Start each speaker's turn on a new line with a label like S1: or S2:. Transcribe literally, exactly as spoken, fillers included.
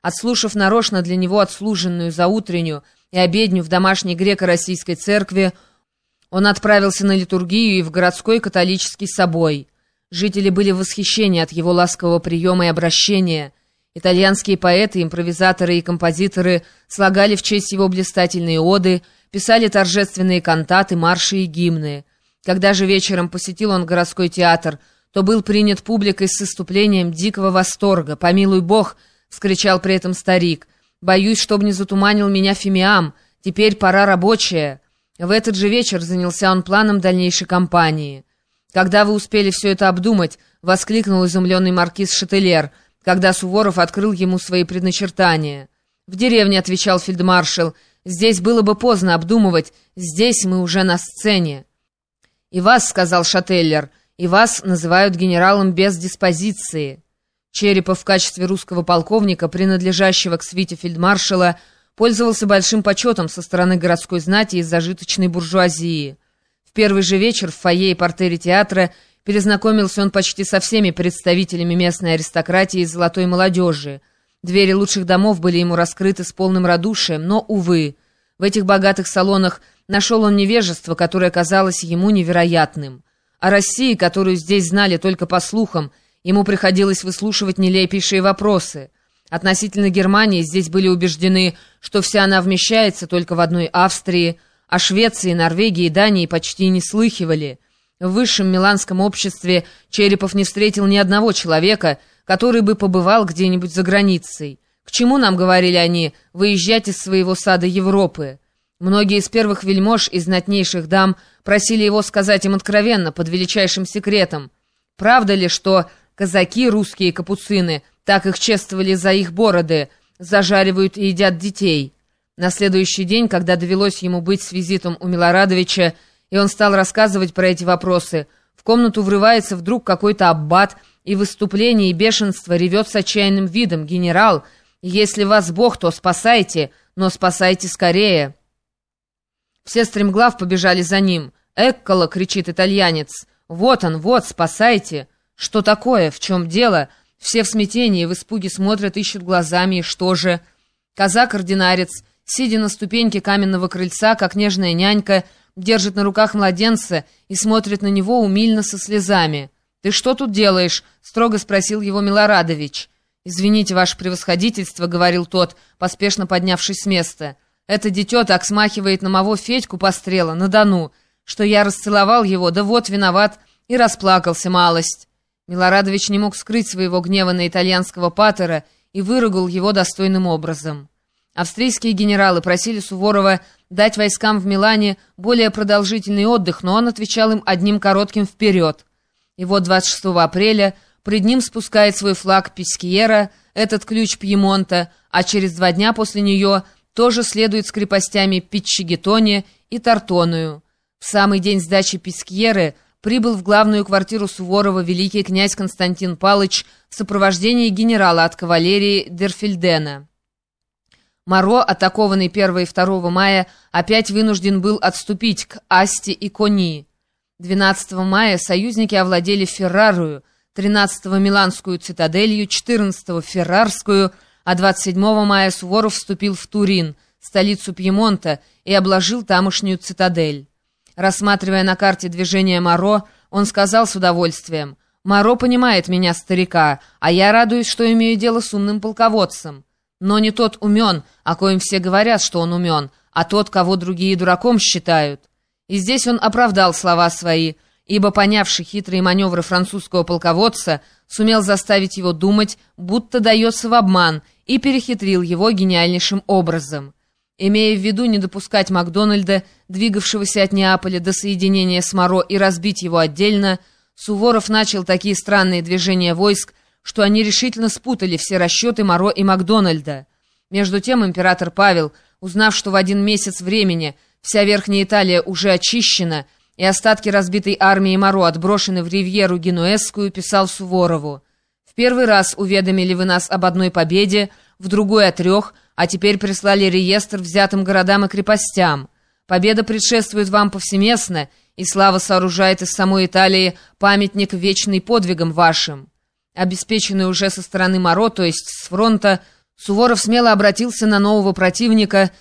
S1: Отслушав нарочно для него отслуженную заутреннюю и обедню в домашней греко-российской церкви, он отправился на литургию и в городской католический собой. Жители были в восхищении от его ласкового приема и обращения. Итальянские поэты, импровизаторы и композиторы слагали в честь его блистательные оды, писали торжественные кантаты, марши и гимны. Когда же вечером посетил он городской театр, то был принят публикой с исступлением дикого восторга. «Помилуй Бог!» — вскричал при этом старик. «Боюсь, чтоб не затуманил меня фимиам. Теперь пора рабочая». В этот же вечер занялся он планом дальнейшей кампании. «Когда вы успели все это обдумать?» — воскликнул изумленный маркиз Шателлер, когда Суворов открыл ему свои предначертания. «В деревне», — отвечал фельдмаршал, — «здесь было бы поздно обдумывать, здесь мы уже на сцене». «И вас», — сказал Шателлер, — «и вас называют генералом без диспозиции». Черепов в качестве русского полковника, принадлежащего к свите фельдмаршала, пользовался большим почетом со стороны городской знати и зажиточной буржуазии. В первый же вечер в фойе и партере театра перезнакомился он почти со всеми представителями местной аристократии и золотой молодежи. Двери лучших домов были ему раскрыты с полным радушием, но, увы, в этих богатых салонах нашел он невежество, которое казалось ему невероятным. О России, которую здесь знали только по слухам, ему приходилось выслушивать нелепейшие вопросы. Относительно Германии здесь были убеждены, что вся она вмещается только в одной Австрии, о Швеции, Норвегии и Дании почти не слыхивали. В высшем миланском обществе Черепов не встретил ни одного человека, который бы побывал где-нибудь за границей. «К чему нам, — говорили они, — выезжать из своего сада Европы?» Многие из первых вельмож и знатнейших дам просили его сказать им откровенно, под величайшим секретом. Правда ли, что казаки, русские капуцины, так их чествовали за их бороды, зажаривают и едят детей? На следующий день, когда довелось ему быть с визитом у Милорадовича, и он стал рассказывать про эти вопросы, в комнату врывается вдруг какой-то аббат, и в выступлении и бешенство ревет с отчаянным видом: «Генерал, если вас Бог, то спасайте, но спасайте скорее!» Все стремглав побежали за ним. «Эккола!» — кричит итальянец. «Вот он, вот, спасайте!» «Что такое? В чем дело?» Все в смятении, в испуге смотрят, ищут глазами, и что же? Казак-ординарец, сидя на ступеньке каменного крыльца, как нежная нянька, держит на руках младенца и смотрит на него умильно со слезами. «Ты что тут делаешь?» — строго спросил его Милорадович. «Извините, ваше превосходительство», — говорил тот, поспешно поднявшись с места. «Это дитё так смахивает на моего Федьку Пострела, на Дону, что я расцеловал его, да вот виноват, и расплакался малость». Милорадович не мог скрыть своего гнева на итальянского патера и выругал его достойным образом. Австрийские генералы просили Суворова дать войскам в Милане более продолжительный отдых, но он отвечал им одним коротким «вперед». И вот двадцать шестого апреля пред ним спускает свой флаг Пискьера, этот ключ Пьемонта, а через два дня после нее тоже следует с крепостями Пиччигетоне и Тартоную. В самый день сдачи Пискьеры прибыл в главную квартиру Суворова великий князь Константин Палыч в сопровождении генерала от кавалерии Дерфельдена. Моро, атакованный первого и второго мая, опять вынужден был отступить к Асти и Кони. двенадцатого мая союзники овладели Феррарою, тринадцатого Миланскую цитаделью, четырнадцатого Феррарскую, а двадцать седьмого мая Суворов вступил в Турин, столицу Пьемонта, и обложил тамошнюю цитадель. Рассматривая на карте движение Моро, он сказал с удовольствием: «Моро понимает меня, старика, а я радуюсь, что имею дело с умным полководцем. Но не тот умен, о коем все говорят, что он умен, а тот, кого другие дураком считают». И здесь он оправдал слова свои, ибо, понявший хитрые маневры французского полководца, сумел заставить его думать, будто дается в обман, и перехитрил его гениальнейшим образом. Имея в виду не допускать Макдональда, двигавшегося от Неаполя до соединения с Моро, и разбить его отдельно, Суворов начал такие странные движения войск, что они решительно спутали все расчеты Моро и Макдональда. Между тем император Павел, узнав, что в один месяц времени вся Верхняя Италия уже очищена и остатки разбитой армии Моро отброшены в Ривьеру Генуэзскую, писал Суворову: «В первый раз уведомили вы нас об одной победе, в другой о трех, а теперь прислали реестр взятым городам и крепостям. Победа предшествует вам повсеместно, и слава сооружает из самой Италии памятник вечный подвигам вашим». Обеспеченный уже со стороны Моро, то есть с фронта, Суворов смело обратился на нового противника